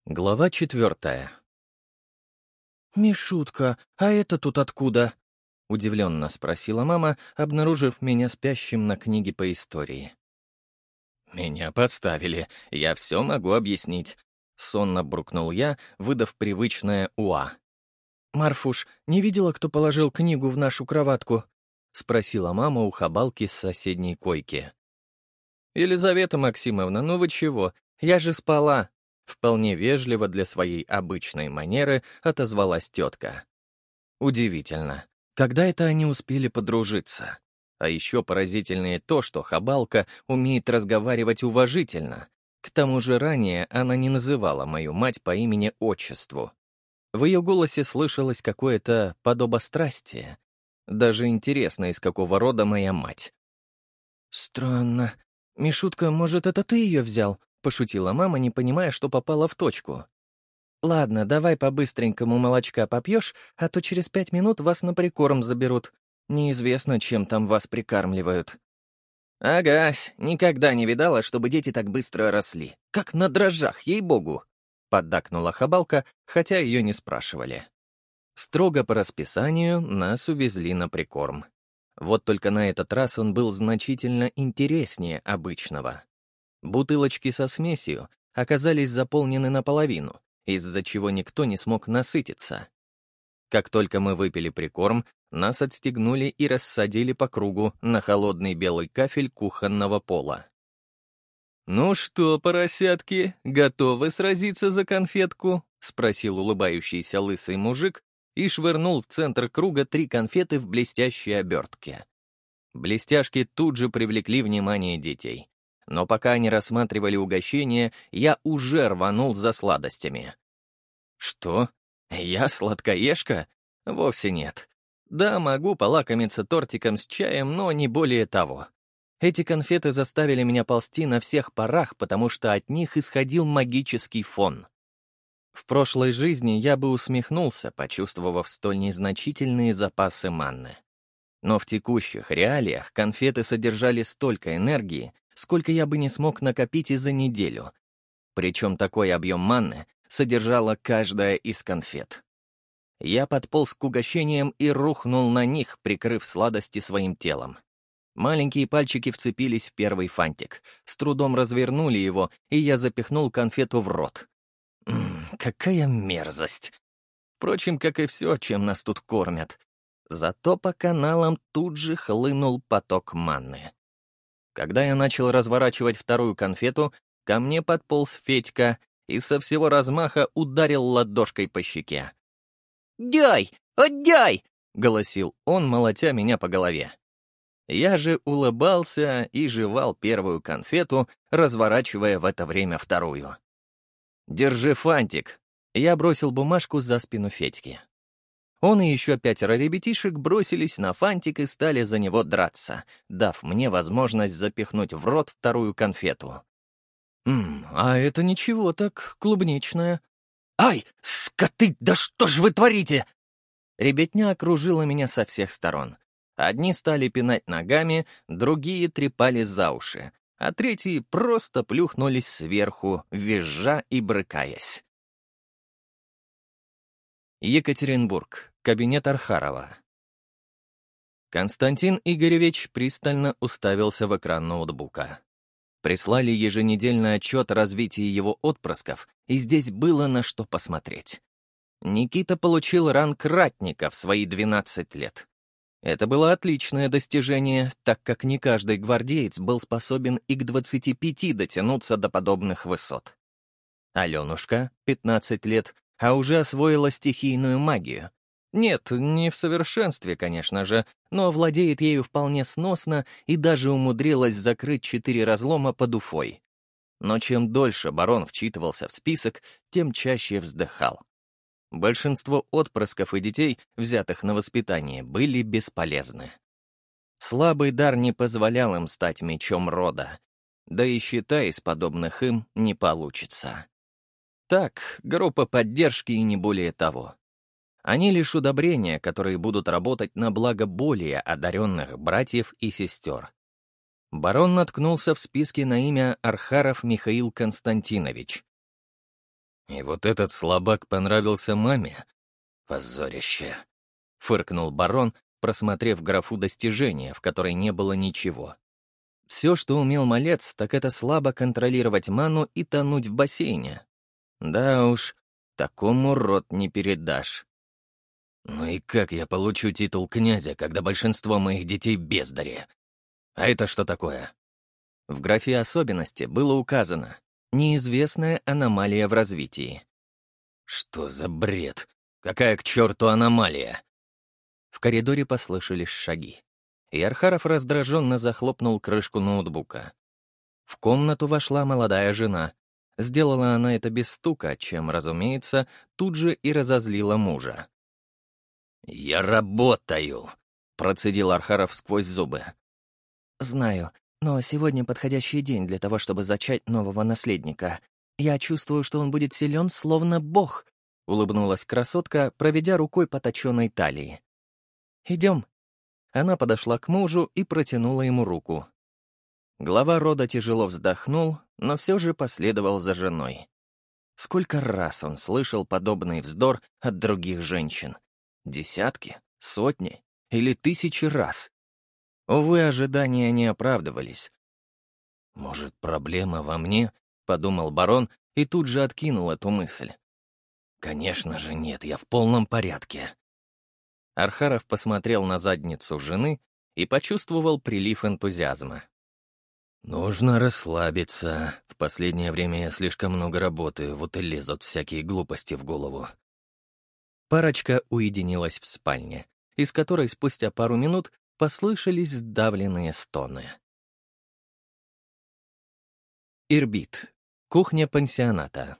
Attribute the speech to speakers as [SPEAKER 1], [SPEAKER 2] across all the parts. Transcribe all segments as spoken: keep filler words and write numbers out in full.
[SPEAKER 1] Глава четвертая.
[SPEAKER 2] «Мишутка, а это тут откуда?»
[SPEAKER 1] — удивленно спросила мама, обнаружив меня спящим на книге по истории. «Меня подставили, я все могу объяснить», — сонно буркнул я, выдав привычное «уа».
[SPEAKER 2] «Марфуш, не видела, кто положил книгу в нашу кроватку?»
[SPEAKER 1] — спросила мама у хабалки с соседней койки. «Елизавета Максимовна, ну вы чего? Я же спала!» Вполне вежливо для своей обычной манеры отозвалась тетка. Удивительно, когда это они успели подружиться? А еще поразительнее то, что хабалка умеет разговаривать уважительно. К тому же ранее она не называла мою мать по имени-отчеству. В ее голосе слышалось какое-то подобострастие. Даже интересно, из какого рода моя мать.
[SPEAKER 2] «Странно. Мишутка, может, это ты ее взял?» — пошутила мама, не понимая, что попала в точку. «Ладно, давай по-быстренькому молочка попьешь, а то через пять минут вас на прикорм заберут. Неизвестно, чем там вас прикармливают».
[SPEAKER 1] «Агась, никогда не видала, чтобы дети так быстро росли. Как на дрожжах, ей-богу!» — поддакнула хабалка, хотя ее не спрашивали. Строго по расписанию нас увезли на прикорм. Вот только на этот раз он был значительно интереснее обычного. Бутылочки со смесью оказались заполнены наполовину, из-за чего никто не смог насытиться. Как только мы выпили прикорм, нас отстегнули и рассадили по кругу на холодный белый кафель кухонного пола. «Ну что, поросятки, готовы сразиться за конфетку?» — спросил улыбающийся лысый мужик и швырнул в центр круга три конфеты в блестящей обертке. Блестяшки тут же привлекли внимание детей. Но пока они рассматривали угощение, я уже рванул за сладостями. Что? Я сладкоежка? Вовсе нет. Да, могу полакомиться тортиком с чаем, но не более того. Эти конфеты заставили меня ползти на всех парах, потому что от них исходил магический фон. В прошлой жизни я бы усмехнулся, почувствовав столь незначительные запасы манны. Но в текущих реалиях конфеты содержали столько энергии, сколько я бы не смог накопить и за неделю. Причем такой объем манны содержала каждая из конфет. Я подполз к угощениям и рухнул на них, прикрыв сладости своим телом. Маленькие пальчики вцепились в первый фантик, с трудом развернули его, и я запихнул конфету в рот. Ммм, какая мерзость! Впрочем, как и все, чем нас тут кормят. Зато по каналам тут же хлынул поток манны. Когда я начал разворачивать вторую конфету, ко мне подполз Федька и со всего размаха ударил ладошкой по щеке. «Дяй! Отдяй!» — голосил он, молотя меня по голове. Я же улыбался и жевал первую конфету, разворачивая в это время вторую. «Держи фантик!» — я бросил бумажку за спину Федьки. Он и еще пятеро ребятишек бросились на фантик и стали за него драться, дав мне возможность запихнуть в рот вторую конфету. «Ммм, а это ничего так, клубничная». «Ай, скоты, да что ж вы творите?» Ребятня окружила меня со всех сторон. Одни стали пинать ногами, другие трепали за уши, а третьи просто плюхнулись сверху, визжа и брыкаясь. Екатеринбург. Кабинет Архарова. Константин Игоревич пристально уставился в экран ноутбука. Прислали еженедельный отчет о развитии его отпрысков, и здесь было на что посмотреть. Никита получил ранг ратника в свои двенадцать лет. Это было отличное достижение, так как не каждый гвардеец был способен и к двадцати пяти дотянуться до подобных высот. Аленушка, пятнадцать лет, а уже освоила стихийную магию. Нет, не в совершенстве, конечно же, но владеет ею вполне сносно и даже умудрилась закрыть четыре разлома под Уфой. Но чем дольше барон вчитывался в список, тем чаще вздыхал. Большинство отпрысков и детей, взятых на воспитание, были бесполезны. Слабый дар не позволял им стать мечом рода, да и щита из подобных им не получится. Так, группа поддержки и не более того. Они лишь удобрения, которые будут работать на благо более одаренных братьев и сестер. Барон наткнулся в списке на имя Архаров Михаил Константинович. И вот этот слабак понравился маме? Позорище. Фыркнул барон, просмотрев графу достижения, в которой не было ничего. Все, что умел малец, так это слабо контролировать ману и тонуть в бассейне. Да уж, такому рот не передашь. Ну и как я получу титул князя, когда большинство моих детей бездари? А это что такое? В графе особенности было указано «неизвестная аномалия в развитии». Что за бред? Какая к черту аномалия? В коридоре послышались шаги, и Архаров раздраженно захлопнул крышку ноутбука. В комнату вошла молодая жена. Сделала она это без стука, чем, разумеется, тут же и разозлила мужа. «Я работаю!» — процедил Архаров сквозь зубы. «Знаю, но сегодня подходящий день для того, чтобы зачать нового наследника. Я чувствую, что он будет силен, словно бог», — улыбнулась красотка, проведя рукой по точенной талии. «Идем». Она подошла к мужу и протянула ему руку. Глава рода тяжело вздохнул, но все же последовал за женой. Сколько раз он слышал подобный вздор от других женщин? Десятки? Сотни? Или тысячи раз? Увы, ожидания не оправдывались. «Может, проблема во мне?» — подумал барон и тут же откинул эту мысль. «Конечно же нет, я в полном порядке». Архаров посмотрел на задницу жены и почувствовал прилив энтузиазма. «Нужно расслабиться. В последнее время я слишком много работаю, вот и лезут всякие глупости в голову». Парочка уединилась в спальне, из которой спустя пару минут послышались сдавленные стоны. Ирбит. Кухня пансионата.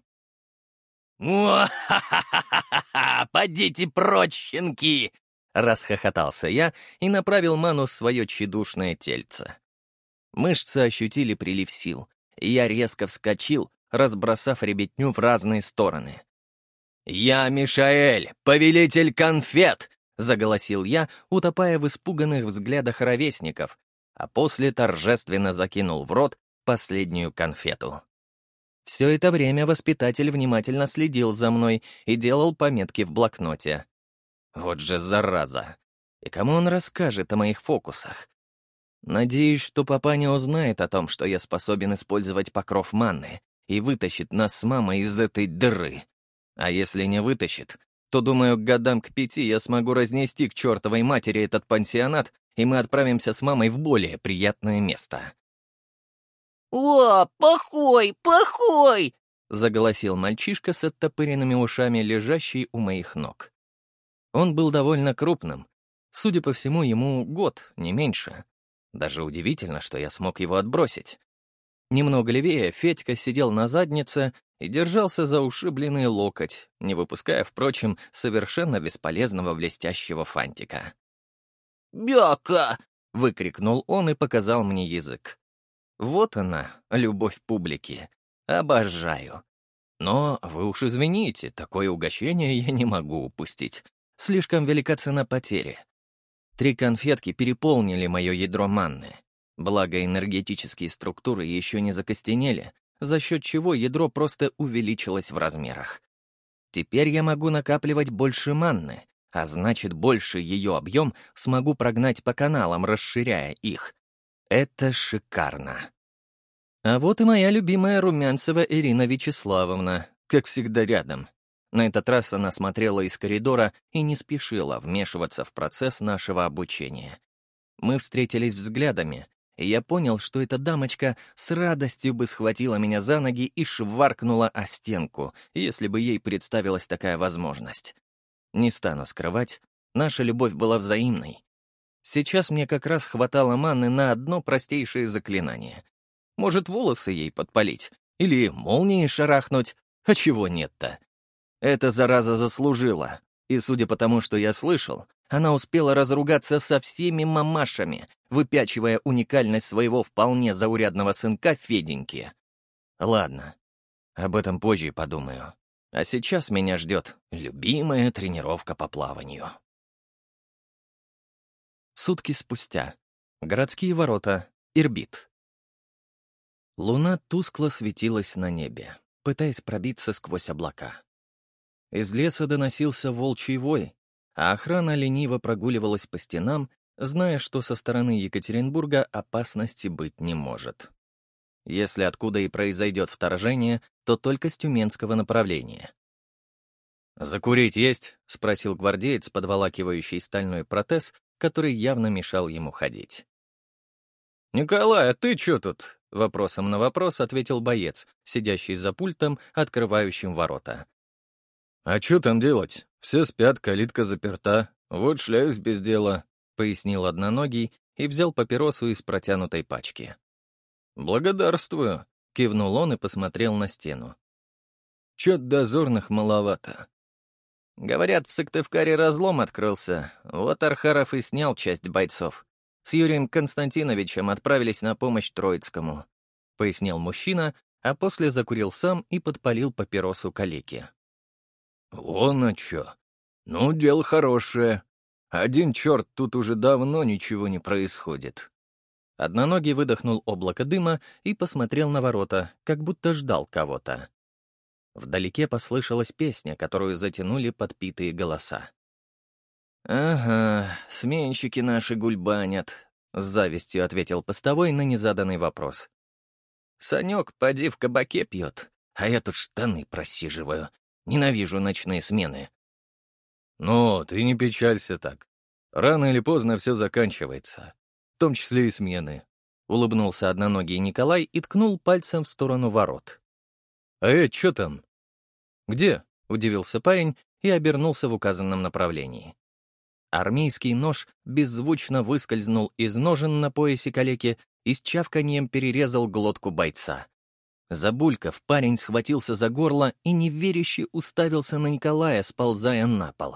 [SPEAKER 1] «Уа-ха-ха-ха-ха! Подите прочь, щенки!» — расхохотался я и направил ману в свое тщедушное тельце. Мышцы ощутили прилив сил, и я резко вскочил, разбросав ребятню в разные стороны. «Я Мишаэль, повелитель конфет!» — заголосил я, утопая в испуганных взглядах ровесников, а после торжественно закинул в рот последнюю конфету. Все это время воспитатель внимательно следил за мной и делал пометки в блокноте. Вот же зараза! И кому он расскажет о моих фокусах? Надеюсь, что папа не узнает о том, что я способен использовать покров манны и вытащит нас с мамой из этой дыры. А если не вытащит, то, думаю, к годам к пяти я смогу разнести к чертовой матери этот пансионат, и мы отправимся с мамой в более приятное место.
[SPEAKER 3] «О, плохой, плохой!»
[SPEAKER 1] — заголосил мальчишка с оттопыренными ушами, лежащий у моих ног. Он был довольно крупным. Судя по всему, ему год, не меньше. Даже удивительно, что я смог его отбросить. Немного левее Федька сидел на заднице и держался за ушибленный локоть, не выпуская, впрочем, совершенно бесполезного блестящего фантика.
[SPEAKER 3] «Бяка!»
[SPEAKER 1] — выкрикнул он и показал мне язык. Вот она, любовь публики. Обожаю. Но вы уж извините, такое угощение я не могу упустить. Слишком велика цена потери. Три конфетки переполнили мое ядро манны. Благо, энергетические структуры еще не закостенели, за счет чего ядро просто увеличилось в размерах. Теперь я могу накапливать больше манны, а значит, больше ее объем смогу прогнать по каналам, расширяя их. Это шикарно. А вот и моя любимая Румянцева Ирина Вячеславовна, как всегда рядом. На этот раз она смотрела из коридора и не спешила вмешиваться в процесс нашего обучения. Мы встретились взглядами, и я понял, что эта дамочка с радостью бы схватила меня за ноги и шваркнула о стенку, если бы ей представилась такая возможность. Не стану скрывать, наша любовь была взаимной. Сейчас мне как раз хватало маны на одно простейшее заклинание. Может, волосы ей подпалить? Или молнией шарахнуть? А чего нет-то? Эта зараза заслужила. И судя по тому, что я слышал, она успела разругаться со всеми мамашами, выпячивая уникальность своего вполне заурядного сынка Феденьки. Ладно, об этом позже подумаю. А сейчас меня ждет любимая тренировка по плаванию. Сутки спустя. Городские ворота. Ирбит. Луна тускло светилась на небе. пытаясь пробиться сквозь облака. Из леса доносился волчий вой, а охрана лениво прогуливалась по стенам, зная, что со стороны Екатеринбурга опасности быть не может. Если откуда и произойдет вторжение, то только с тюменского направления. «Закурить есть?» — спросил гвардеец, подволакивающий стальной протез, который явно мешал ему ходить. «Николай, а ты чё тут?» — вопросом на вопрос ответил боец, сидящий за пультом, открывающим ворота. «А чё там делать? Все спят, калитка заперта. Вот шляюсь без дела», — пояснил одноногий и взял папиросу из протянутой пачки. «Благодарствую», — кивнул он и посмотрел на стену. «Чё-то дозорных маловато». Говорят, в Сыктывкаре разлом открылся, вот Архаров и снял часть бойцов. С Юрием Константиновичем отправились на помощь Троицкому, — пояснил мужчина, а после закурил сам и подпалил папиросу калеке. «Вон а чё. Ну, дело хорошее. Один черт, тут уже давно ничего не происходит». Одноногий выдохнул облако дыма и посмотрел на ворота, как будто ждал кого-то. Вдалеке послышалась песня, которую затянули подпитые голоса. «Ага, сменщики наши гульбанят», — с завистью ответил постовой на незаданный вопрос. «Санек, поди в кабаке пьет, а я тут штаны просиживаю. Ненавижу ночные смены». «Ну, ты не печалься так. Рано или поздно все заканчивается, в том числе и смены», — улыбнулся одноногий Николай и ткнул пальцем в сторону ворот. «А это что там?» «Где?» — удивился парень и обернулся в указанном направлении. Армейский нож беззвучно выскользнул из ножен на поясе калеки и с чавканьем перерезал глотку бойца. Забулькав, парень схватился за горло и неверяще уставился на Николая, сползая на пол.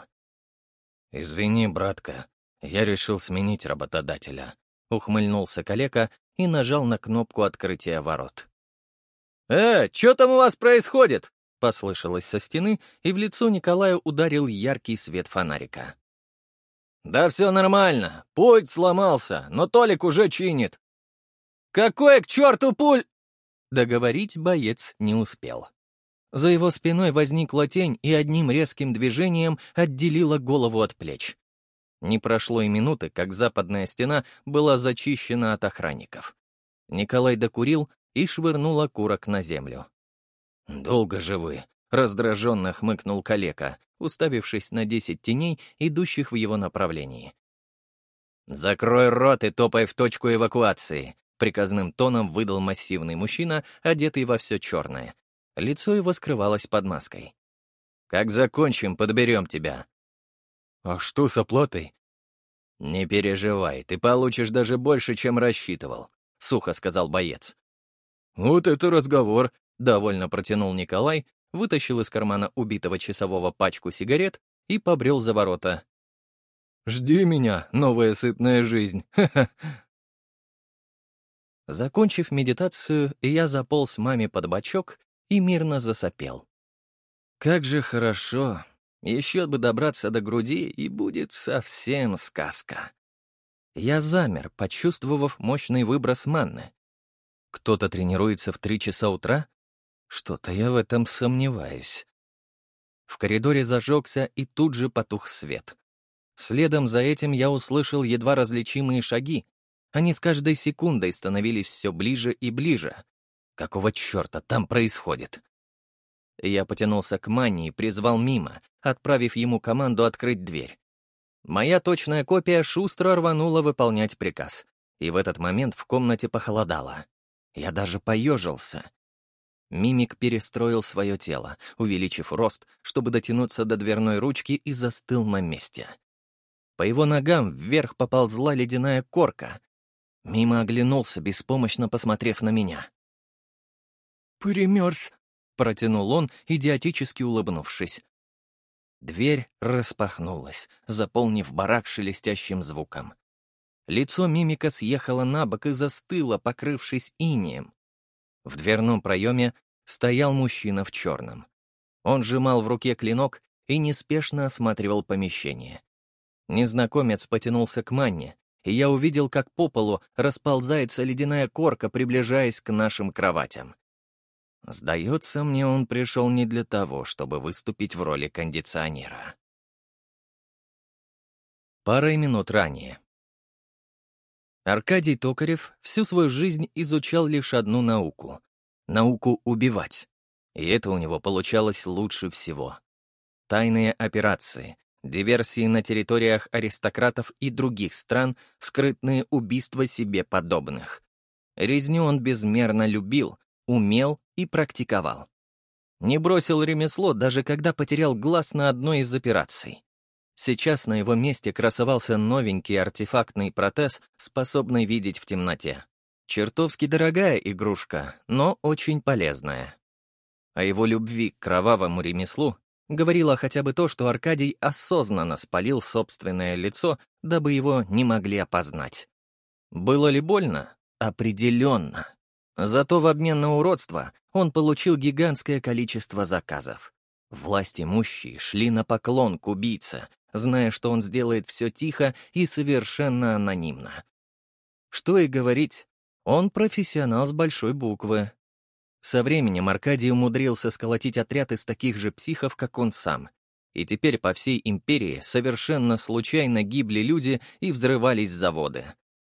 [SPEAKER 1] «Извини, братка, я решил сменить работодателя», — ухмыльнулся калека и нажал на кнопку открытия ворот. «Э, что там у вас происходит?» — послышалось со стены, и в лицо Николая ударил яркий свет фонарика. «Да все нормально, пульт сломался, но Толик уже чинит». «Какой к черту пуль...» Договорить боец не успел. За его спиной возникла тень и одним резким движением отделила голову от плеч. Не прошло и минуты, как западная стена была зачищена от охранников. Николай докурил и швырнул окурок на землю. «Долго же вы», — раздраженно хмыкнул калека, уставившись на десять теней, идущих в его направлении. «Закрой рот и топай в точку эвакуации», — приказным тоном выдал массивный мужчина, одетый во все черное. Лицо его скрывалось под маской. «Как закончим, подберем тебя». «А что с оплатой?» «Не переживай, ты получишь даже больше, чем рассчитывал», — сухо сказал боец. «Вот это разговор», — довольно протянул Николай, вытащил из кармана убитого часового пачку сигарет и побрел за ворота. «Жди меня, новая сытная жизнь, ха-ха». Закончив медитацию, я заполз маме под бочок и мирно засопел. Как же хорошо. Еще бы добраться до груди, и будет совсем сказка. Я замер, почувствовав мощный выброс манны. Кто-то тренируется в три часа утра? Что-то я в этом сомневаюсь. В коридоре зажегся и тут же потух свет. Следом за этим я услышал едва различимые шаги. Они с каждой секундой становились все ближе и ближе. Какого черта там происходит? Я потянулся к Манне и призвал Мима, отправив ему команду открыть дверь. Моя точная копия шустро рванула выполнять приказ, и в этот момент в комнате похолодало. Я даже поежился. Мимик перестроил свое тело, увеличив рост, чтобы дотянуться до дверной ручки, и застыл на месте. По его ногам вверх поползла ледяная корка. Мима оглянулся, беспомощно посмотрев на меня. «Примерз», — протянул он, идиотически улыбнувшись. Дверь распахнулась, заполнив барак шелестящим звуком. Лицо мимика съехало на бок и застыло, покрывшись инеем. В дверном проеме стоял мужчина в черном. Он сжимал в руке клинок и неспешно осматривал помещение. Незнакомец потянулся к Манне, и я увидел, как по полу расползается ледяная корка, приближаясь к нашим кроватям. Сдается мне, он пришел не для того, чтобы выступить в роли кондиционера. Парой минут ранее. Аркадий Токарев всю свою жизнь изучал лишь одну науку — науку убивать. И это у него получалось лучше всего. Тайные операции, диверсии на территориях аристократов и других стран, скрытные убийства себе подобных. Резню он безмерно любил, умел и практиковал. Не бросил ремесло, даже когда потерял глаз на одной из операций. Сейчас на его месте красовался новенький артефактный протез, способный видеть в темноте. Чертовски дорогая игрушка, но очень полезная. О его любви к кровавому ремеслу говорило хотя бы то, что Аркадий осознанно спалил собственное лицо, дабы его не могли опознать. Было ли больно? Определенно. Зато в обмен на уродство он получил гигантское количество заказов. Власть имущие шли на поклон к убийце, зная, что он сделает все тихо и совершенно анонимно. Что и говорить, он профессионал с большой буквы. Со временем Аркадий умудрился сколотить отряд из таких же психов, как он сам. И теперь по всей империи совершенно случайно гибли люди и взрывались заводы.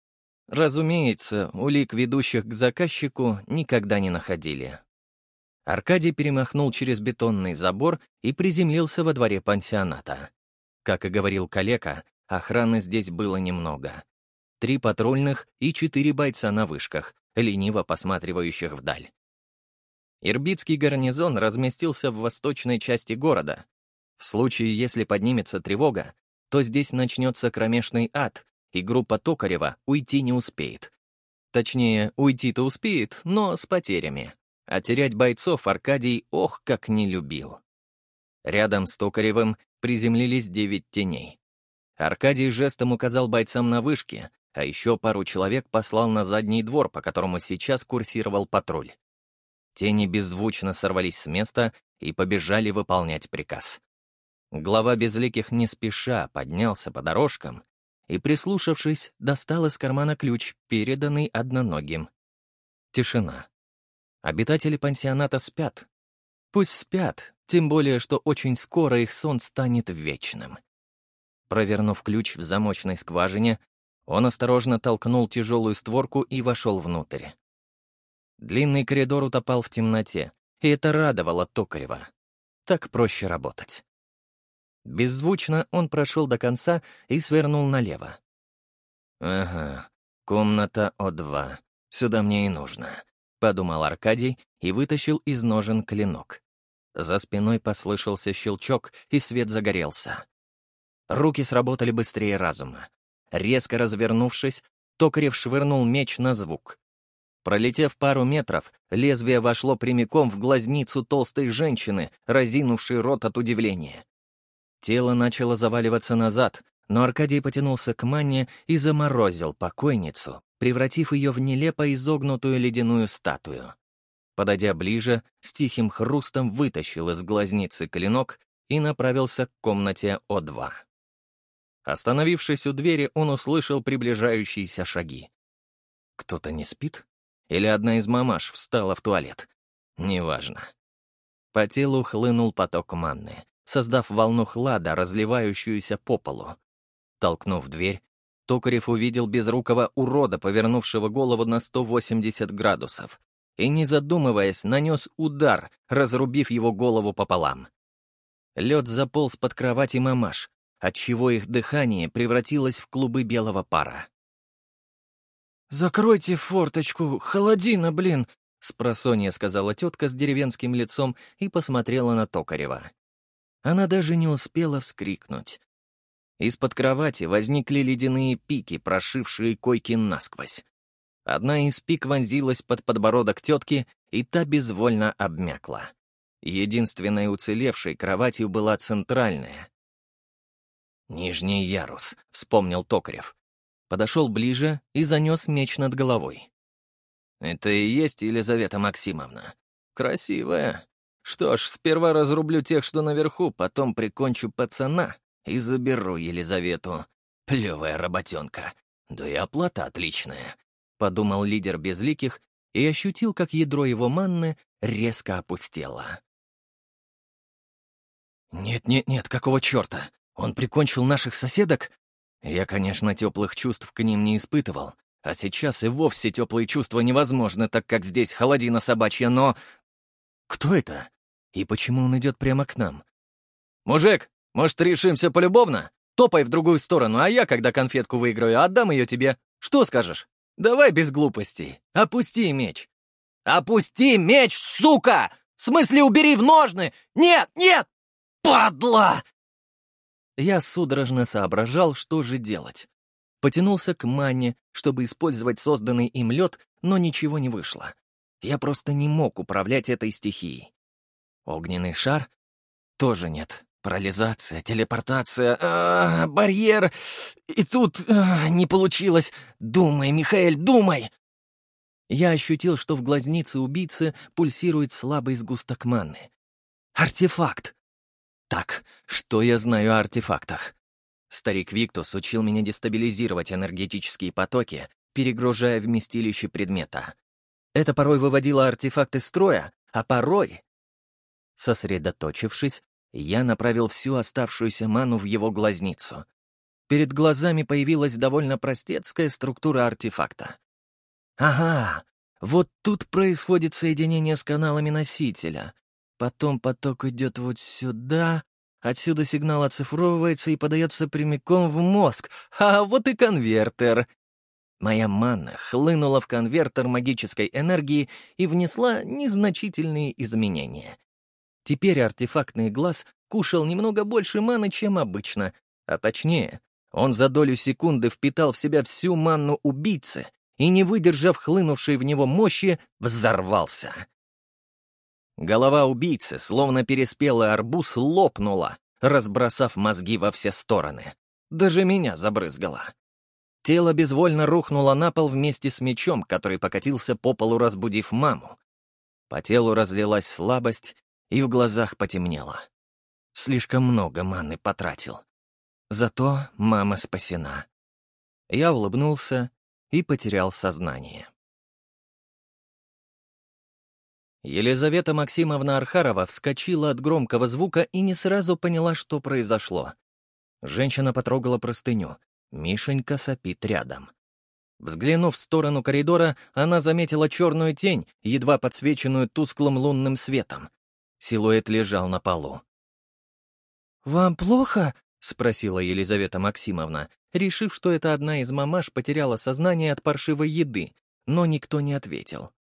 [SPEAKER 1] Разумеется, улик, ведущих к заказчику, никогда не находили. Аркадий перемахнул через бетонный забор и приземлился во дворе пансионата. Как и говорил калека, охраны здесь было немного. Три патрульных и четыре бойца на вышках, лениво посматривающих вдаль. Ирбитский гарнизон разместился в восточной части города. В случае, если поднимется тревога, то здесь начнется кромешный ад, и группа Токарева уйти не успеет. Точнее, уйти-то успеет, но с потерями. А терять бойцов Аркадий ох как не любил. Рядом с Токаревым приземлились девять теней. Аркадий жестом указал бойцам на вышке, а еще пару человек послал на задний двор, по которому сейчас курсировал патруль. Тени беззвучно сорвались с места и побежали выполнять приказ. Глава Безликих не спеша поднялся по дорожкам и, прислушавшись, достал из кармана ключ, переданный одноногим. Тишина. Обитатели пансионата спят. Пусть спят, тем более, что очень скоро их сон станет вечным. Провернув ключ в замочной скважине, он осторожно толкнул тяжелую створку и вошел внутрь. Длинный коридор утопал в темноте, и это радовало Токарева. Так проще работать. Беззвучно он прошел до конца и свернул налево. «Ага, комната О два. Сюда мне и нужно», — подумал Аркадий и вытащил из ножен клинок. За спиной послышался щелчок, и свет загорелся. Руки сработали быстрее разума. Резко развернувшись, Токарев швырнул меч на звук. Пролетев пару метров, лезвие вошло прямиком в глазницу толстой женщины, разинувшей рот от удивления. Тело начало заваливаться назад, но Аркадий потянулся к манне и заморозил покойницу, превратив ее в нелепо изогнутую ледяную статую. Подойдя ближе, с тихим хрустом вытащил из глазницы клинок и направился к комнате О два. Остановившись у двери, он услышал приближающиеся шаги. Кто-то не спит? Или одна из мамаш встала в туалет? Неважно. По телу хлынул поток манны, создав волну хлада, разливающуюся по полу. Толкнув дверь, Токарев увидел безрукого урода, повернувшего голову на сто восемьдесят градусов, и, не задумываясь, нанес удар, разрубив его голову пополам. Лед заполз под кровать и мамаш, отчего их дыхание превратилось в клубы белого пара. «Закройте форточку, холодина, блин!» — спросонья сказала тетка с деревенским лицом и посмотрела на Токарева. Она даже не успела вскрикнуть. Из-под кровати возникли ледяные пики, прошившие койки насквозь. Одна из пик вонзилась под подбородок тетки, и та безвольно обмякла. Единственной уцелевшей кроватью была центральная. «Нижний ярус», — вспомнил Токарев. Подошел ближе и занес меч над головой. «Это и есть Елизавета Максимовна. Красивая. Что ж, сперва разрублю тех, что наверху, потом прикончу пацана и заберу Елизавету. Плевая работенка. Да и оплата отличная», — подумал лидер Безликих и ощутил, как ядро его манны резко опустела. «Нет-нет-нет, какого черта? Он прикончил наших соседок?» Я, конечно, теплых чувств к ним не испытывал, а сейчас и вовсе теплые чувства невозможны, так как здесь холодина собачья, но... Кто это? И почему он идет прямо к нам? «Мужик, может, решимся полюбовно? Топай в другую сторону, а я, когда конфетку выиграю, отдам ее тебе. Что скажешь? Давай без глупостей. Опусти меч». «Опусти меч, сука! В смысле, убери в ножны! Нет, нет! Падла!» Я судорожно соображал, что же делать. Потянулся к манне, чтобы использовать созданный им лед, но ничего не вышло. Я просто не мог управлять этой стихией. Огненный шар? Тоже нет. Парализация, телепортация, а, барьер. И тут а, не получилось. Думай, Михаэль, думай! Я ощутил, что в глазнице убийцы пульсирует слабый сгусток манны. Артефакт! Так, что я знаю о артефактах? Старик Виктус учил меня дестабилизировать энергетические потоки, перегружая вместилище предмета. Это порой выводило артефакт из строя, а порой... Сосредоточившись, я направил всю оставшуюся ману в его глазницу. Перед глазами появилась довольно простецкая структура артефакта. Ага, вот тут происходит соединение с каналами носителя. Потом поток идет вот сюда, отсюда сигнал оцифровывается и подается прямиком в мозг. А вот и конвертер. Моя манна хлынула в конвертер магической энергии и внесла незначительные изменения. Теперь артефактный глаз кушал немного больше маны, чем обычно, а точнее, он за долю секунды впитал в себя всю манну убийцы и, не выдержав хлынувшей в него мощи, взорвался. Голова убийцы, словно переспелый арбуз, лопнула, разбросав мозги во все стороны. Даже меня забрызгало. Тело безвольно рухнуло на пол вместе с мечом, который покатился по полу, разбудив маму. По телу разлилась слабость, и в глазах потемнело. Слишком много маны потратил. Зато мама спасена. Я улыбнулся и потерял сознание. Елизавета Максимовна Архарова вскочила от громкого звука и не сразу поняла, что произошло. Женщина потрогала простыню. Мишенька сопит рядом. Взглянув в сторону коридора, она заметила черную тень, едва подсвеченную тусклым лунным светом. Силуэт лежал на полу. «Вам плохо?» — спросила Елизавета Максимовна, решив, что это одна из мамаш потеряла сознание от паршивой еды, но никто не ответил.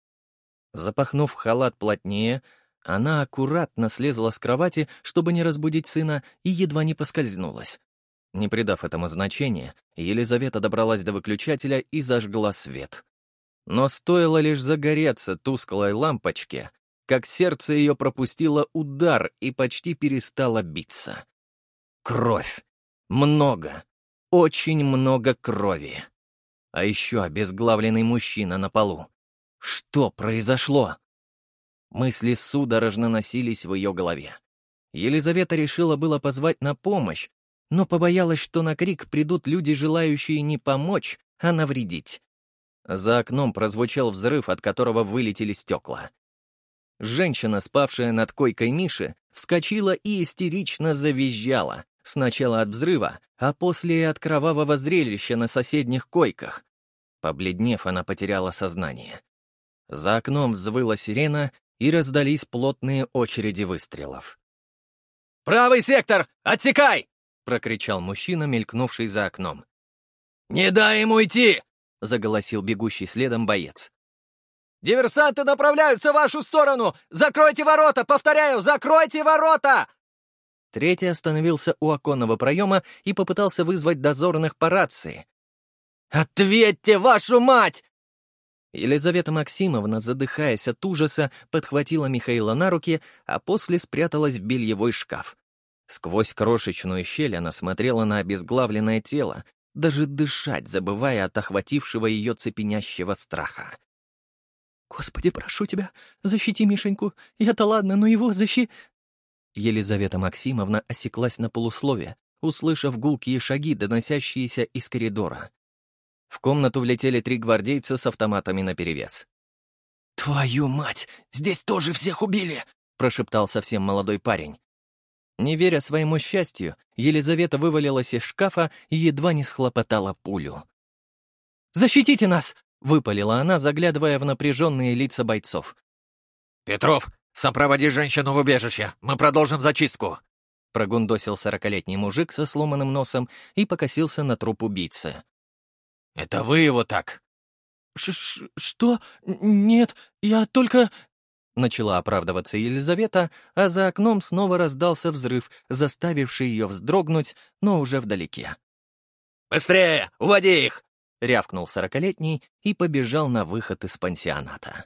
[SPEAKER 1] Запахнув халат плотнее, она аккуратно слезла с кровати, чтобы не разбудить сына, и едва не поскользнулась. Не придав этому значения, Елизавета добралась до выключателя и зажгла свет. Но стоило лишь загореться тусклой лампочке, как сердце ее пропустило удар и почти перестало биться. Кровь. Много. Очень много крови. А еще обезглавленный мужчина на полу. Что произошло? Мысли судорожно носились в ее голове. Елизавета решила было позвать на помощь, но побоялась, что на крик придут люди, желающие не помочь, а навредить. За окном прозвучал взрыв, от которого вылетели стекла. Женщина, спавшая над койкой Миши, вскочила и истерично завизжала, сначала от взрыва, а после и от кровавого зрелища на соседних койках. Побледнев, она потеряла сознание. За окном взвыла сирена, и раздались плотные очереди выстрелов. «Правый сектор! Отсекай!» — прокричал мужчина, мелькнувший за окном. «Не дай ему идти!» — заголосил бегущий следом боец. «Диверсанты направляются в вашу сторону! Закройте ворота! Повторяю, закройте ворота!» Третий остановился у оконного проема и попытался вызвать дозорных по рации. «Ответьте, вашу мать!» Елизавета Максимовна, задыхаясь от ужаса, подхватила Михаила на руки, а после спряталась в бельевой шкаф. Сквозь крошечную щель она смотрела на обезглавленное тело, даже дышать забывая от охватившего ее цепенящего страха. «Господи, прошу тебя, защити Мишеньку. Я-то ладно, но его защи...» Елизавета Максимовна осеклась на полуслове, услышав гулкие шаги, доносящиеся из коридора. В комнату влетели три гвардейца с автоматами наперевес.
[SPEAKER 2] «Твою мать! Здесь тоже всех убили!» — прошептал совсем молодой парень. Не веря своему счастью, Елизавета вывалилась из шкафа и едва не схлопотала пулю. «Защитите нас!» — выпалила она, заглядывая в напряженные лица бойцов.
[SPEAKER 1] «Петров, сопроводи женщину в убежище, мы продолжим зачистку!» Прогундосил сорокалетний мужик со сломанным носом и покосился на труп убийцы. «Это вы его так?»
[SPEAKER 2] Ш -ш «Что? Нет, я только...» Начала оправдываться Елизавета, а за окном снова раздался взрыв, заставивший ее вздрогнуть, но уже вдалеке.
[SPEAKER 1] «Быстрее! Уводи их!»
[SPEAKER 2] — рявкнул сорокалетний и побежал на выход из пансионата.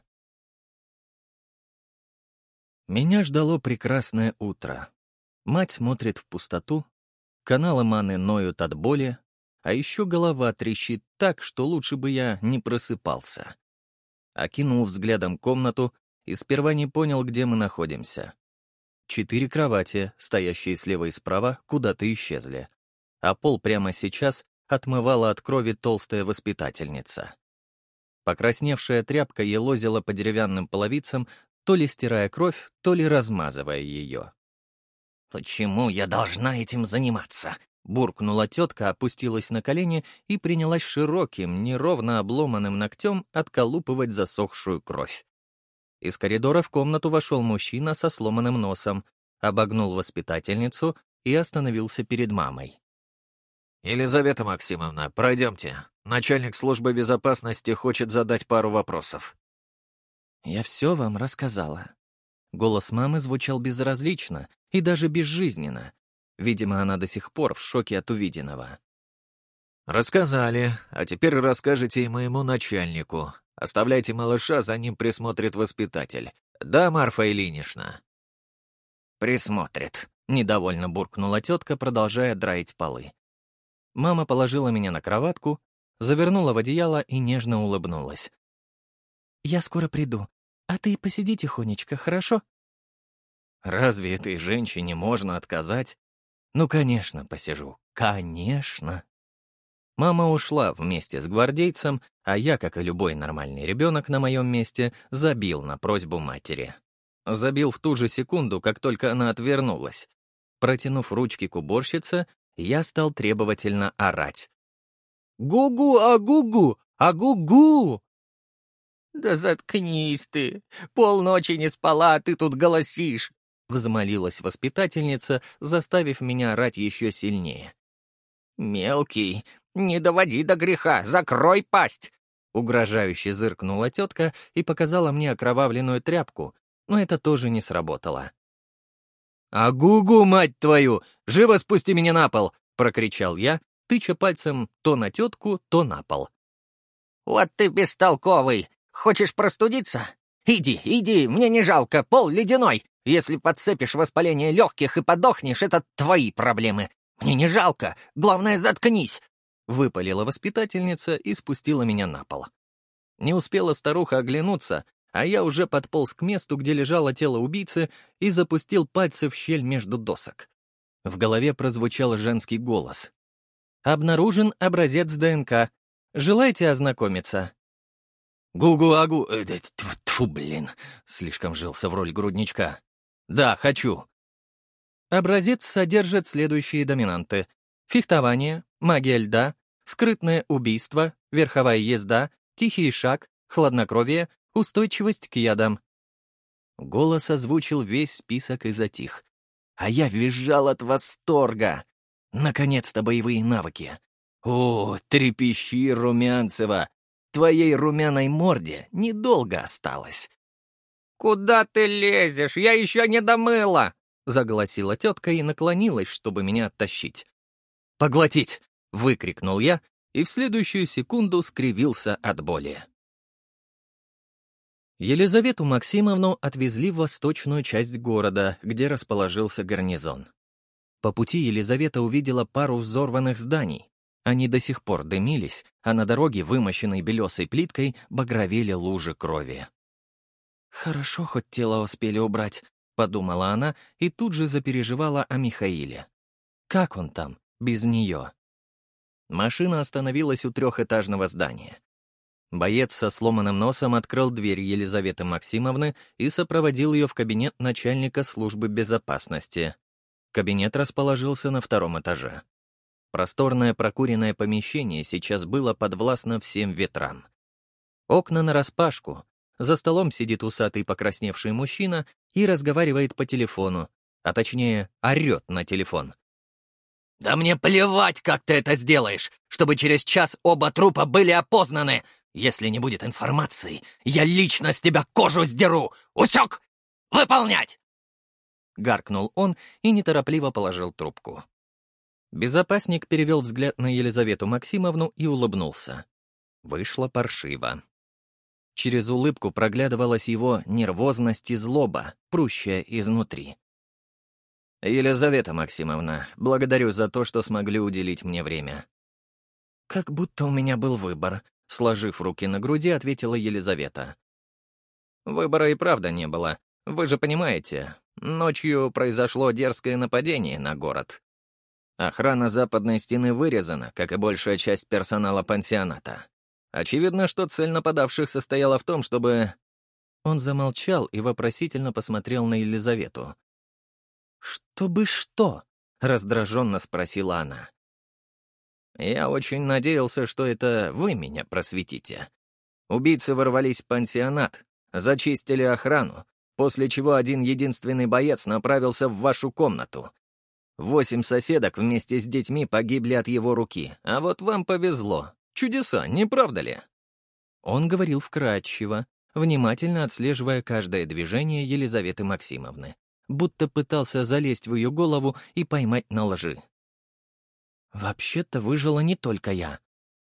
[SPEAKER 2] Меня ждало прекрасное утро. Мать смотрит в пустоту, каналы маны ноют от боли, а еще голова трещит так, что лучше бы я не просыпался. Окинул взглядом комнату и сперва не понял, где мы находимся. Четыре кровати, стоящие слева и справа, куда-то исчезли, а пол прямо сейчас отмывала от крови толстая воспитательница. Покрасневшая тряпка елозила по деревянным половицам, то ли стирая кровь, то ли размазывая ее. «Почему я должна этим заниматься?» — буркнула тетка, опустилась на колени и принялась широким, неровно обломанным ногтем отколупывать засохшую кровь. Из коридора в комнату вошел мужчина со сломанным носом, обогнул воспитательницу и остановился перед мамой.
[SPEAKER 1] «Елизавета Максимовна, пройдемте. Начальник службы безопасности хочет задать пару вопросов».
[SPEAKER 2] «Я все вам рассказала». Голос мамы звучал безразлично и даже безжизненно. Видимо, она до сих пор в шоке от увиденного.
[SPEAKER 1] «Рассказали, а теперь расскажете и моему начальнику. Оставляйте малыша, за ним присмотрит воспитатель. Да, Марфа Ильинична?»
[SPEAKER 2] «Присмотрит», — недовольно буркнула тетка, продолжая драить полы. Мама положила меня на кроватку, завернула в одеяло и нежно улыбнулась. «Я скоро приду, а ты посиди тихонечко, хорошо?» Разве этой женщине можно отказать? Ну, конечно, посижу. Конечно. Мама ушла вместе с гвардейцем, а я, как и любой нормальный ребенок на моем месте, забил на просьбу матери. Забил в ту же секунду, как только она отвернулась. Протянув ручки к уборщице, я стал требовательно орать. «Гу-гу, а-гу-гу! А-гу-гу!»
[SPEAKER 3] «Да заткнись ты! Полночи не спала, а ты тут голосишь!»
[SPEAKER 2] — взмолилась воспитательница, заставив меня орать еще сильнее.
[SPEAKER 3] «Мелкий, не доводи до греха, закрой пасть!»
[SPEAKER 2] Угрожающе зыркнула тетка и показала мне окровавленную тряпку, но это тоже не сработало. «А-гу-гу, мать твою! Живо спусти меня на пол!» — прокричал я, тыча пальцем то на тетку, то на пол.
[SPEAKER 3] «Вот ты бестолковый! Хочешь простудиться? Иди, иди, мне не жалко, пол ледяной! Если подцепишь воспаление легких и подохнешь, это твои проблемы! Мне не жалко, главное, заткнись!»
[SPEAKER 2] Выпалила воспитательница и спустила меня на пол. Не успела старуха оглянуться, а я уже подполз к месту, где лежало тело убийцы, и запустил пальцы в щель между досок. В голове прозвучал женский голос. «Обнаружен образец ДНК. Желаете ознакомиться?» «Гу-гу-агу... Э, тьфу, тьфу, блин, слишком вжился в роль грудничка. Да, хочу». Образец содержит следующие доминанты. Фехтование, магия льда, скрытное убийство, верховая езда, тихий шаг, хладнокровие, устойчивость к ядам. Голос озвучил весь список и затих. А я визжал от восторга. Наконец-то боевые навыки. О, трепещи, Румянцева! Твоей румяной морде недолго осталось.
[SPEAKER 3] «Куда ты лезешь? Я еще не домыла!»
[SPEAKER 2] — загласила тетка и наклонилась, чтобы меня оттащить. «Поглотить!» — выкрикнул я и в следующую секунду скривился от боли. Елизавету Максимовну отвезли в восточную часть города, где расположился гарнизон. По пути Елизавета увидела пару взорванных зданий. Они до сих пор дымились, а на дороге, вымощенной белесой плиткой, багровели лужи крови. «Хорошо, хоть тело успели убрать», — подумала она и тут же запереживала о Михаиле. «Как он там, без нее?» Машина остановилась у трехэтажного здания.
[SPEAKER 1] Боец со сломанным носом открыл дверь Елизаветы Максимовны и сопроводил ее в кабинет начальника службы безопасности. Кабинет расположился на втором этаже. Просторное прокуренное помещение сейчас было подвластно всем ветрам. Окна нараспашку. За столом сидит усатый покрасневший мужчина и разговаривает по телефону, а точнее, орет на телефон.
[SPEAKER 3] «Да мне плевать, как ты это сделаешь, чтобы через час оба трупа были опознаны! Если не будет информации, я лично с тебя кожу сдеру! Усек! Выполнять!»
[SPEAKER 1] Гаркнул он и неторопливо положил трубку. Безопасник перевел взгляд на Елизавету Максимовну и улыбнулся. Вышло паршиво. Через улыбку проглядывалась его нервозность и злоба, прущая изнутри. «Елизавета Максимовна, благодарю за то, что смогли уделить мне время». «Как будто у меня был выбор», — сложив руки на груди, ответила Елизавета. «Выбора и правда не было. Вы же понимаете, ночью произошло дерзкое нападение на город. Охрана западной стены вырезана, как и большая часть персонала пансионата. Очевидно, что цель нападавших состояла в том, чтобы...» Он замолчал и вопросительно посмотрел на Елизавету. «Чтобы что?» — раздраженно спросила она. «Я очень надеялся, что это вы меня просветите. Убийцы ворвались в пансионат, зачистили охрану, после чего один единственный боец направился в вашу комнату. Восемь соседок вместе с детьми погибли от его руки, а вот вам повезло. Чудеса, не правда ли?» Он говорил вкратчиво, внимательно отслеживая каждое движение Елизаветы Максимовны, будто пытался залезть в ее голову и поймать на лжи. «Вообще-то выжила не только я».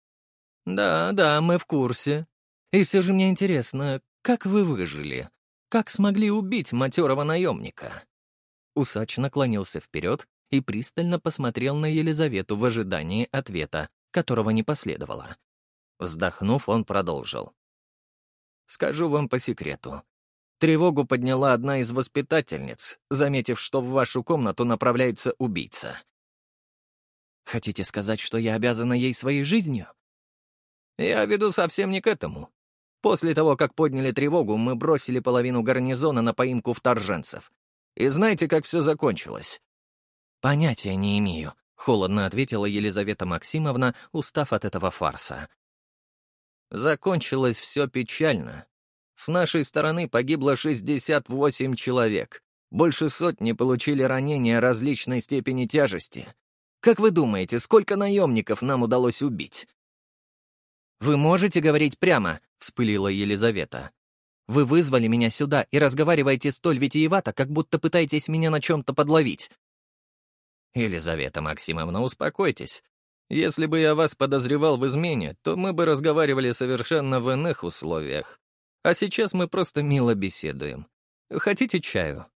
[SPEAKER 1] «Да, да, мы в курсе. И все же мне интересно, как вы выжили? Как смогли убить матерого наемника?» Усач наклонился вперед и пристально посмотрел на Елизавету в ожидании ответа, которого не последовало. Вздохнув, он продолжил. «Скажу вам по секрету. Тревогу подняла одна из воспитательниц, заметив, что в вашу комнату направляется убийца». «Хотите сказать, что я обязана ей своей жизнью?» «Я веду совсем не к этому. После того, как подняли тревогу, мы бросили половину гарнизона на поимку вторженцев. И знаете, как все закончилось?» «Понятия не имею», — холодно ответила Елизавета Максимовна, устав от этого фарса. «Закончилось все печально. С нашей стороны погибло шестьдесят восемь человек. Больше сотни получили ранения различной степени тяжести. Как вы думаете, сколько наемников нам удалось убить?» «Вы можете говорить прямо», — вспылила Елизавета. «Вы вызвали меня сюда и разговариваете столь витиевато, как будто пытаетесь меня на чем-то подловить». «Елизавета Максимовна, успокойтесь. Если бы я вас подозревал в измене, то мы бы разговаривали совершенно в иных условиях. А сейчас мы просто мило беседуем. Хотите чаю?»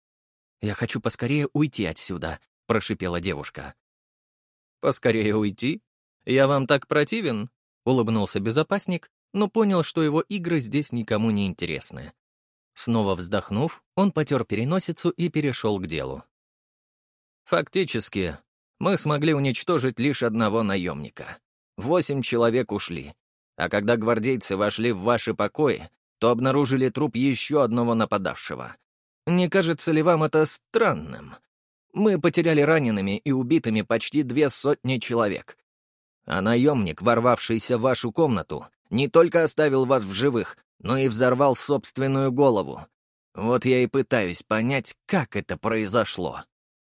[SPEAKER 1] «Я хочу поскорее уйти отсюда», — прошипела девушка. «Поскорее уйти? Я вам так противен?» — улыбнулся безопасник, но понял, что его игры здесь никому не интересны. Снова вздохнув, он потер переносицу и перешел к делу. «Фактически, мы смогли уничтожить лишь одного наемника. Восемь человек ушли, а когда гвардейцы вошли в ваши покои, то обнаружили труп еще одного нападавшего. Не кажется ли вам это странным? Мы потеряли ранеными и убитыми почти две сотни человек. А наемник, ворвавшийся в вашу комнату, не только оставил вас в живых, но и взорвал собственную голову. Вот я и пытаюсь понять, как это произошло».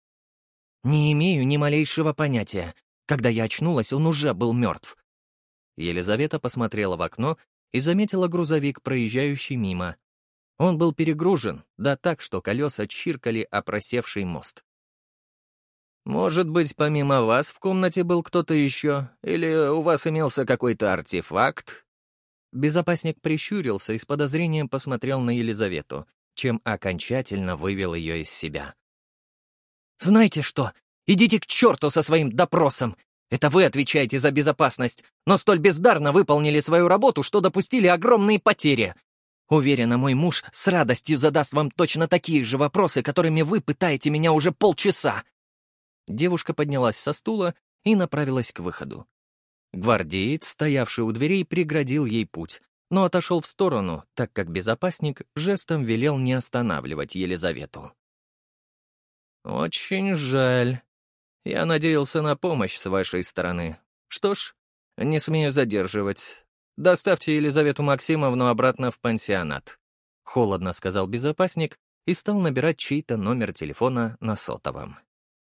[SPEAKER 1] «Не имею ни малейшего понятия. Когда я очнулась, он уже был мертв». Елизавета посмотрела в окно и заметила грузовик, проезжающий мимо. Он был перегружен, да так, что колеса чиркали о просевший мост. «Может быть, помимо вас в комнате был кто-то еще? Или у вас имелся какой-то артефакт?» Безопасник прищурился и с подозрением посмотрел на Елизавету, чем окончательно вывел ее из себя. «Знаете что? Идите к черту со своим допросом! Это вы отвечаете за безопасность, но столь бездарно выполнили свою работу, что допустили огромные потери. Уверена, мой муж с радостью задаст вам точно такие же вопросы, которыми вы пытаете меня уже полчаса». Девушка поднялась со стула и направилась к выходу. Гвардеец, стоявший у дверей, преградил ей путь, но отошел в сторону, так как безопасник жестом велел не останавливать Елизавету. «Очень жаль. Я надеялся на помощь с вашей стороны. Что ж, не смею задерживать. Доставьте Елизавету Максимовну обратно в пансионат», — холодно сказал безопасник и стал набирать чей-то номер телефона на сотовом.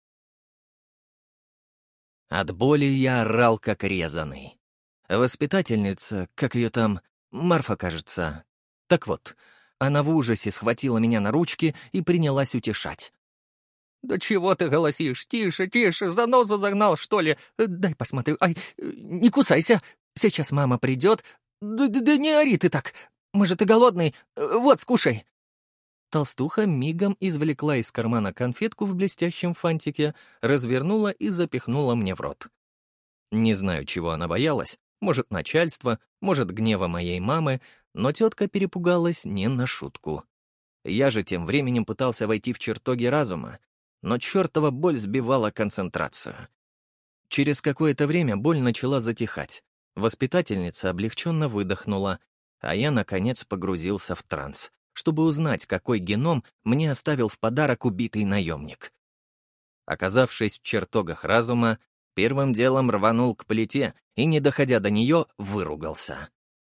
[SPEAKER 1] От боли я орал, как резаный. Воспитательница, как ее там, Марфа, кажется. Так вот, она в ужасе схватила меня на ручки и принялась утешать. «Да чего ты голосишь? Тише, тише, занозу загнал, что ли? Дай посмотрю. Ай, не кусайся. Сейчас мама придет. Да, да, да не ори ты так. Может, ты голодный? Вот, скушай». Толстуха мигом извлекла из кармана конфетку в блестящем фантике, развернула и запихнула мне в рот. Не знаю, чего она боялась, может, начальства, может, гнева моей мамы, но тетка перепугалась не на шутку. Я же тем временем пытался войти в чертоги разума, но чертова боль сбивала концентрацию. Через какое-то время боль начала затихать. Воспитательница облегченно выдохнула, а я, наконец, погрузился в транс, чтобы узнать, какой геном мне оставил в подарок убитый наемник. Оказавшись в чертогах разума, первым делом рванул к плите и, не доходя до нее, выругался.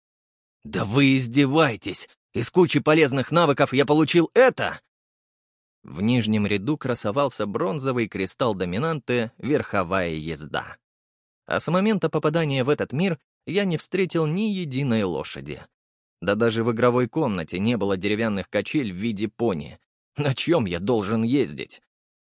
[SPEAKER 1] «Да вы издеваетесь! Из кучи полезных навыков я получил это!» В нижнем ряду красовался бронзовый кристалл доминанты «Верховая езда». А с момента попадания в этот мир я не встретил ни единой лошади. Да даже в игровой комнате не было деревянных качель в виде пони. На чем я должен ездить?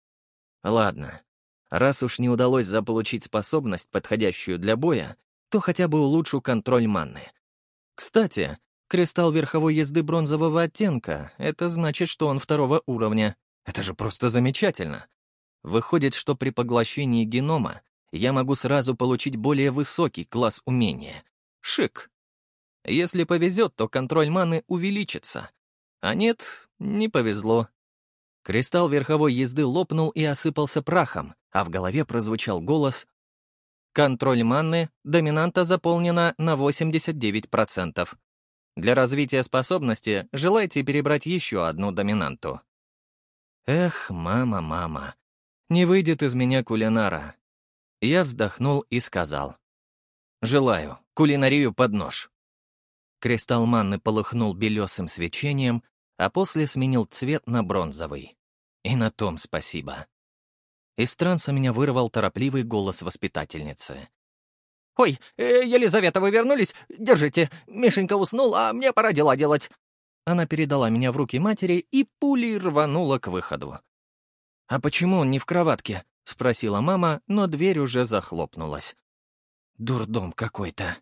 [SPEAKER 1] Ладно, раз уж не удалось заполучить способность, подходящую для боя, то хотя бы улучшу контроль манны. Кстати, кристалл верховой езды бронзового оттенка — это значит, что он второго уровня. Это же просто замечательно. Выходит, что при поглощении генома я могу сразу получить более высокий класс умения. Шик. Если повезет, то контроль маны увеличится. А нет, не повезло. Кристалл верховой езды лопнул и осыпался прахом, а в голове прозвучал голос: «Контроль маны, доминанта заполнена на восемьдесят девять процентов. Для развития способности желаете перебрать еще одну доминанту». Эх, мама, мама, не выйдет из меня кулинара. Я вздохнул и сказал: «Желаю, кулинарию под нож». Кристалл манны полыхнул белесым свечением, а после сменил цвет на бронзовый. И на том спасибо. Из транса меня вырвал торопливый голос воспитательницы. «Ой, э, Елизавета, вы вернулись? Держите, Мишенька уснул, а мне пора дела делать». Она передала меня в руки матери и пулей рванула к выходу. «А почему он не в кроватке?» — спросила мама, но дверь уже захлопнулась. Дурдом какой-то.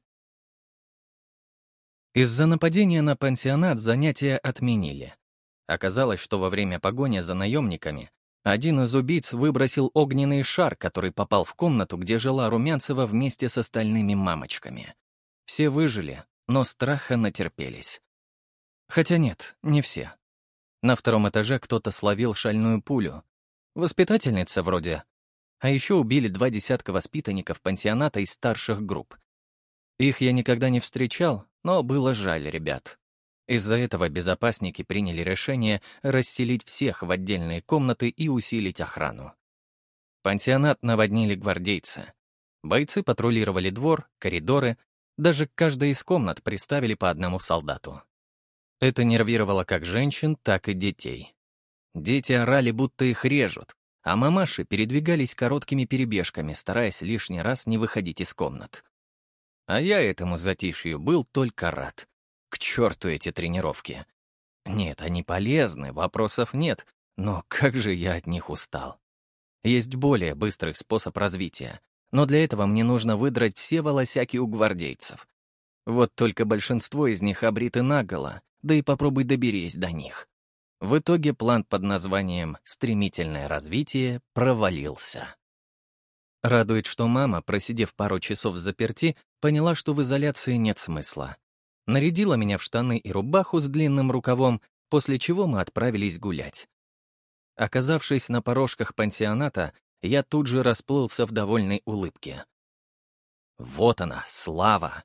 [SPEAKER 1] Из-за нападения на пансионат занятия отменили. Оказалось, что во время погони за наемниками один из убийц выбросил огненный шар, который попал в комнату, где жила Румянцева вместе с остальными мамочками. Все выжили, но страха натерпелись. Хотя нет, не все. На втором этаже кто-то словил шальную пулю. Воспитательница вроде. А еще убили два десятка воспитанников пансионата из старших групп. Их я никогда не встречал, но было жаль ребят. Из-за этого безопасники приняли решение расселить всех в отдельные комнаты и усилить охрану. Пансионат наводнили гвардейцы. Бойцы патрулировали двор, коридоры, даже к каждой из комнат приставили по одному солдату. Это нервировало как женщин, так и детей. Дети орали, будто их режут, а мамаши передвигались короткими перебежками, стараясь лишний раз не выходить из комнат. А я этому затишью был только рад. К черту эти тренировки. Нет, они полезны, вопросов нет, но как же я от них устал. Есть более быстрый способ развития, но для этого мне нужно выдрать все волосяки у гвардейцев. Вот только большинство из них обриты наголо, да и попробуй доберись до них. В итоге план под названием «Стремительное развитие» провалился. Радует, что мама, просидев пару часов взаперти, поняла, что в изоляции нет смысла. Нарядила меня в штаны и рубаху с длинным рукавом, после чего мы отправились гулять. Оказавшись на порожках пансионата, я тут же расплылся в довольной улыбке. Вот она, слава.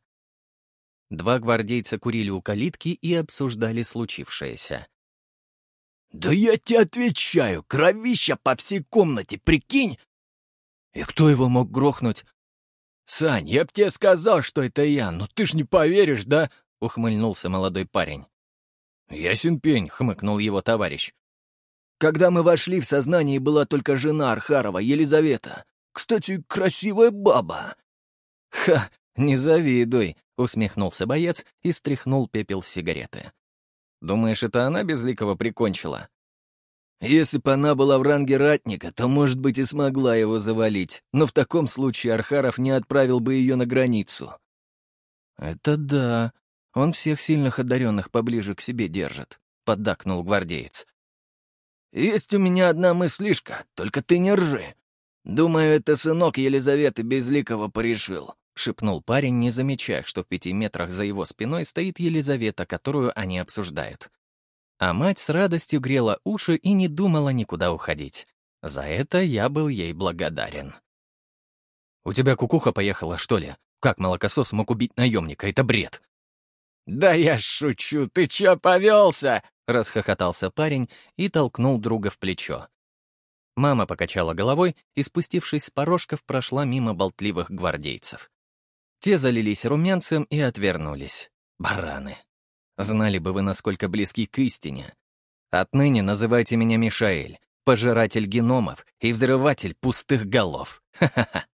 [SPEAKER 1] Два гвардейца курили у калитки и обсуждали случившееся.
[SPEAKER 2] «Да я тебе отвечаю, кровища по всей комнате, прикинь!» «И кто его мог грохнуть?» «Сань, я б тебе сказал, что это я, но ты ж не поверишь, да?» — ухмыльнулся молодой парень.
[SPEAKER 1] «Ясен пень», — хмыкнул его товарищ.
[SPEAKER 2] «Когда мы вошли, в сознании была только жена Архарова, Елизавета. Кстати, красивая баба».
[SPEAKER 1] «Ха, не завидуй», — усмехнулся боец и стряхнул пепел с сигареты. «Думаешь, это она Безликого прикончила?»
[SPEAKER 2] «Если бы она была в ранге ратника, то, может быть, и смогла его завалить, но в таком случае Архаров не отправил бы ее на границу».
[SPEAKER 1] «Это да, он всех сильных одаренных поближе к себе держит», — поддакнул гвардеец.
[SPEAKER 2] «Есть у меня одна мыслишка, только ты не ржи. Думаю, это сынок Елизаветы Безликого порешил»,
[SPEAKER 1] — шепнул парень, не замечая, что в пяти метрах за его спиной стоит Елизавета, которую они обсуждают. А мать с радостью грела уши и не думала никуда уходить. За это я был ей благодарен. «У тебя кукуха поехала, что ли? Как молокосос мог убить наемника? Это бред!»
[SPEAKER 2] «Да я шучу, ты чё повелся?»
[SPEAKER 1] — расхохотался парень и толкнул друга в плечо. Мама покачала головой и, спустившись с порожков, прошла мимо болтливых гвардейцев. Те залились румянцем и отвернулись. Бараны. Знали бы вы, насколько близки к истине. Отныне называйте меня Мишаэль, пожиратель геномов и взрыватель пустых голов. Ха-ха-ха.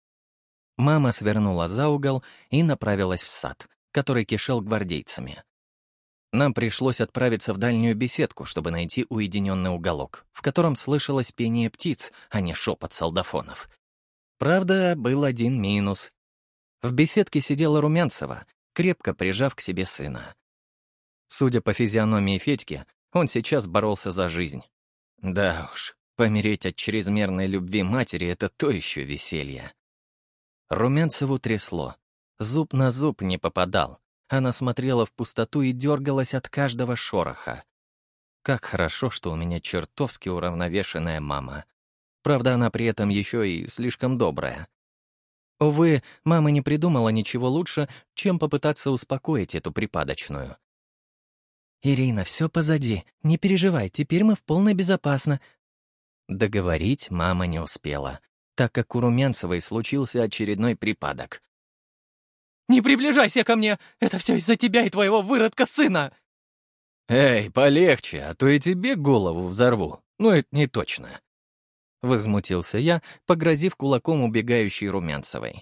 [SPEAKER 1] Мама свернула за угол и направилась в сад, который кишел гвардейцами. Нам пришлось отправиться в дальнюю беседку, чтобы найти уединенный уголок, в котором слышалось пение птиц, а не шепот солдафонов. Правда, был один минус. В беседке сидела Румянцева, крепко прижав к себе сына. Судя по физиономии Федьки, он сейчас боролся за жизнь. Да уж, помереть от чрезмерной любви матери — это то еще веселье. Румянцеву трясло. Зуб на зуб не попадал. Она смотрела в пустоту и дергалась от каждого шороха. Как хорошо, что у меня чертовски уравновешенная мама. Правда, она при этом еще и слишком добрая. Увы, мама не придумала ничего лучше, чем попытаться успокоить эту припадочную. «Ирина, все позади. Не переживай, теперь мы в полной безопасности». Договорить мама не успела, так как у Румянцевой случился очередной припадок.
[SPEAKER 2] «Не приближайся ко мне! Это все из-за тебя и твоего выродка сына!»
[SPEAKER 1] «Эй, полегче, а то и тебе голову взорву. Ну, это не точно». Возмутился я, погрозив кулаком убегающей Румянцевой.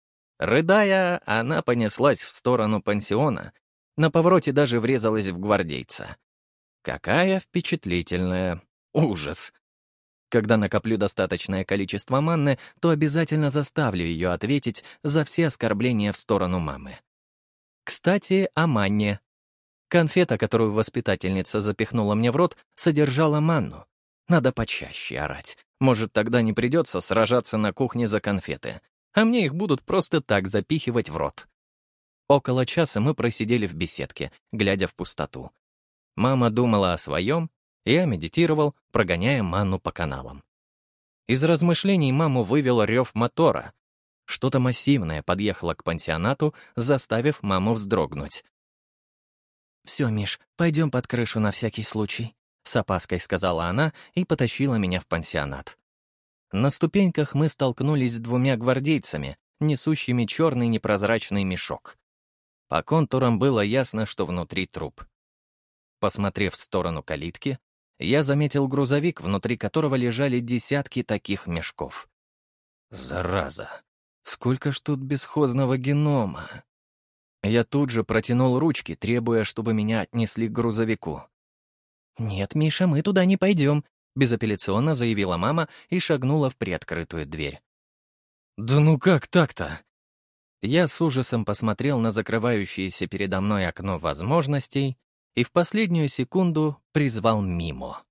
[SPEAKER 1] Рыдая, она понеслась в сторону пансиона, на повороте даже врезалась в гвардейца. Какая впечатлительная. Ужас. Когда накоплю достаточное количество манны, то обязательно заставлю ее ответить за все оскорбления в сторону мамы. Кстати, о манне. Конфета, которую воспитательница запихнула мне в рот, содержала манну. Надо почаще орать. Может, тогда не придется сражаться на кухне за конфеты, а мне их будут просто так запихивать в рот. Около часа мы просидели в беседке, глядя в пустоту. Мама думала о своем, я медитировал, прогоняя манну по каналам. Из размышлений маму вывел рев мотора. Что-то массивное подъехало к пансионату, заставив маму вздрогнуть. «Все, Миш, пойдем под крышу на всякий случай», — с опаской сказала она и потащила меня в пансионат. На ступеньках мы столкнулись с двумя гвардейцами, несущими черный непрозрачный мешок. По контурам было ясно, что внутри труп. Посмотрев в сторону калитки, я заметил грузовик, внутри которого лежали десятки таких мешков. Зараза! Сколько ж тут бесхозного генома! Я тут же протянул ручки, требуя, чтобы меня отнесли к грузовику. «Нет, Миша, мы туда не пойдем», — безапелляционно заявила мама и шагнула в приоткрытую дверь. «Да ну как так-то?» Я с ужасом посмотрел на закрывающееся передо мной окно возможностей и в последнюю секунду призвал Мимо.